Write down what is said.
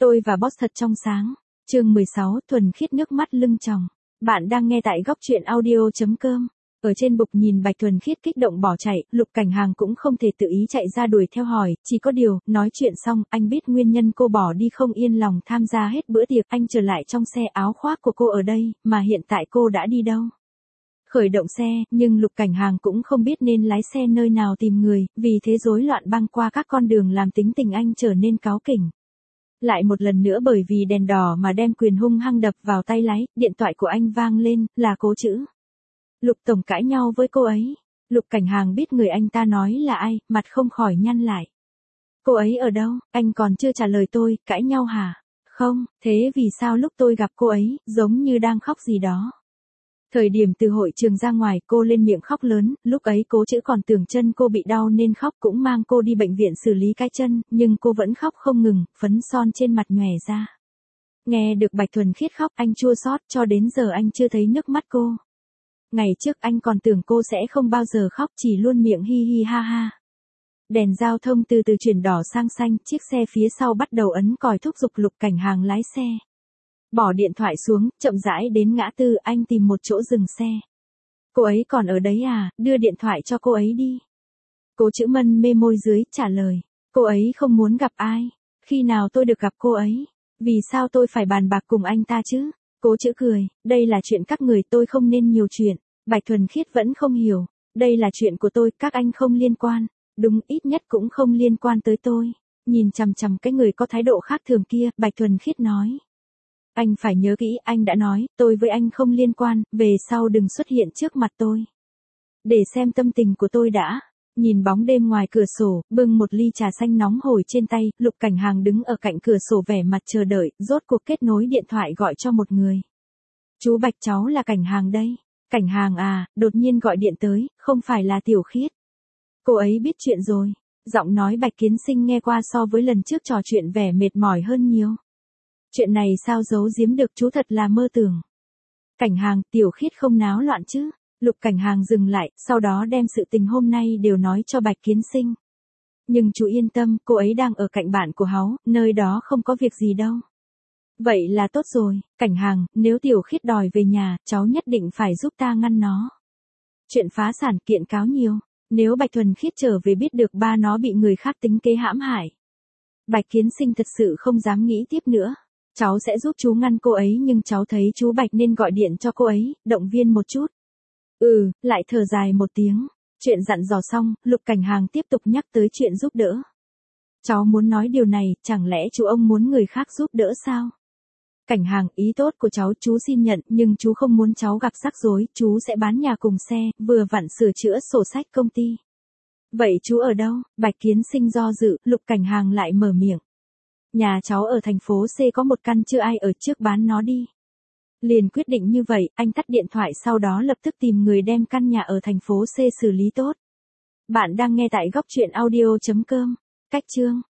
Tôi và boss thật trong sáng. Chương 16, thuần khiết nước mắt lưng tròng. Bạn đang nghe tại góc truyện audio.com. Ở trên bục nhìn Bạch Thuần Khiết kích động bỏ chạy, Lục Cảnh Hàng cũng không thể tự ý chạy ra đuổi theo hỏi, chỉ có điều, nói chuyện xong, anh biết nguyên nhân cô bỏ đi không yên lòng tham gia hết bữa tiệc, anh trở lại trong xe, áo khoác của cô ở đây, mà hiện tại cô đã đi đâu? Khởi động xe, nhưng Lục Cảnh Hàng cũng không biết nên lái xe nơi nào tìm người, vì thế rối loạn băng qua các con đường làm tính tình anh trở nên cáu kỉnh. Lại một lần nữa bởi vì đèn đỏ mà đem quyền hung hăng đập vào tay lái, điện thoại của anh vang lên, là Cố Chữ. Lục tổng cãi nhau với cô ấy. Lục Cảnh Hàng biết người anh ta nói là ai, mặt không khỏi nhăn lại. Cô ấy ở đâu, anh còn chưa trả lời tôi, cãi nhau hả? Không, thế vì sao lúc tôi gặp cô ấy, giống như đang khóc gì đó. Thời điểm từ hội trường ra ngoài cô lên miệng khóc lớn, lúc ấy Cố Chữ còn tưởng chân cô bị đau nên khóc cũng mang cô đi bệnh viện xử lý cái chân, nhưng cô vẫn khóc không ngừng, phấn son trên mặt nhòe ra. Nghe được Bạch Thuần Khiết khóc anh chua xót, cho đến giờ anh chưa thấy nước mắt cô. Ngày trước anh còn tưởng cô sẽ không bao giờ khóc, chỉ luôn miệng hi hi ha ha. Đèn giao thông từ từ chuyển đỏ sang xanh, chiếc xe phía sau bắt đầu ấn còi thúc giục Lục Cảnh Hàng lái xe. Bỏ điện thoại xuống, chậm rãi đến ngã tư, anh tìm một chỗ dừng xe. Cô ấy còn ở đấy à, đưa điện thoại cho cô ấy đi. Cố Chữ mân mê môi dưới, trả lời. Cô ấy không muốn gặp ai. Khi nào tôi được gặp cô ấy? Vì sao tôi phải bàn bạc cùng anh ta chứ? Cố Chữ cười, đây là chuyện các người, tôi không nên nhiều chuyện. Bạch Thuần Khiết vẫn không hiểu. Đây là chuyện của tôi, các anh không liên quan. Đúng, ít nhất cũng không liên quan tới tôi. Nhìn chằm chằm cái người có thái độ khác thường kia, Bạch Thuần Khiết nói. Anh phải nhớ kỹ, anh đã nói, tôi với anh không liên quan, về sau đừng xuất hiện trước mặt tôi. Để xem tâm tình của tôi đã. Nhìn bóng đêm ngoài cửa sổ, bưng một ly trà xanh nóng hổi trên tay, Lục Cảnh Hàng đứng ở cạnh cửa sổ vẻ mặt chờ đợi, rốt cuộc kết nối điện thoại gọi cho một người. Chú Bạch, cháu là Cảnh Hàng đây. Cảnh Hàng à, đột nhiên gọi điện tới, không phải là Tiểu Khiết. Cô ấy biết chuyện rồi. Giọng nói Bạch Kiến Sinh nghe qua so với lần trước trò chuyện vẻ mệt mỏi hơn nhiều. Chuyện này sao giấu giếm được, chú thật là mơ tưởng. Cảnh Hàng, Tiểu Khiết không náo loạn chứ? Lục Cảnh Hàng dừng lại, sau đó đem sự tình hôm nay đều nói cho Bạch Kiến Sinh. Nhưng chú yên tâm, cô ấy đang ở cạnh bạn của Háu, nơi đó không có việc gì đâu. Vậy là tốt rồi, Cảnh Hàng, nếu Tiểu Khiết đòi về nhà, cháu nhất định phải giúp ta ngăn nó. Chuyện phá sản kiện cáo nhiều, nếu Bạch Thuần Khiết trở về biết được ba nó bị người khác tính kế hãm hại. Bạch Kiến Sinh thật sự không dám nghĩ tiếp nữa. Cháu sẽ giúp chú ngăn cô ấy, nhưng cháu thấy chú Bạch nên gọi điện cho cô ấy, động viên một chút. Lại thở dài một tiếng. Chuyện dặn dò xong, Lục Cảnh Hàng tiếp tục nhắc tới chuyện giúp đỡ. Cháu muốn nói điều này, chẳng lẽ chú ông muốn người khác giúp đỡ sao? Cảnh Hàng, ý tốt của cháu chú xin nhận, nhưng chú không muốn cháu gặp rắc rối, chú sẽ bán nhà cùng xe, vừa vặn sửa chữa sổ sách công ty. Vậy chú ở đâu? Bạch Kiến Sinh do dự, Lục Cảnh Hàng lại mở miệng. Nhà cháu ở thành phố C có một căn chưa ai ở, trước bán nó đi. Liền quyết định như vậy, anh tắt điện thoại sau đó lập tức tìm người đem căn nhà ở thành phố C xử lý tốt. Bạn đang nghe tại góc truyện audio.com. Cách chương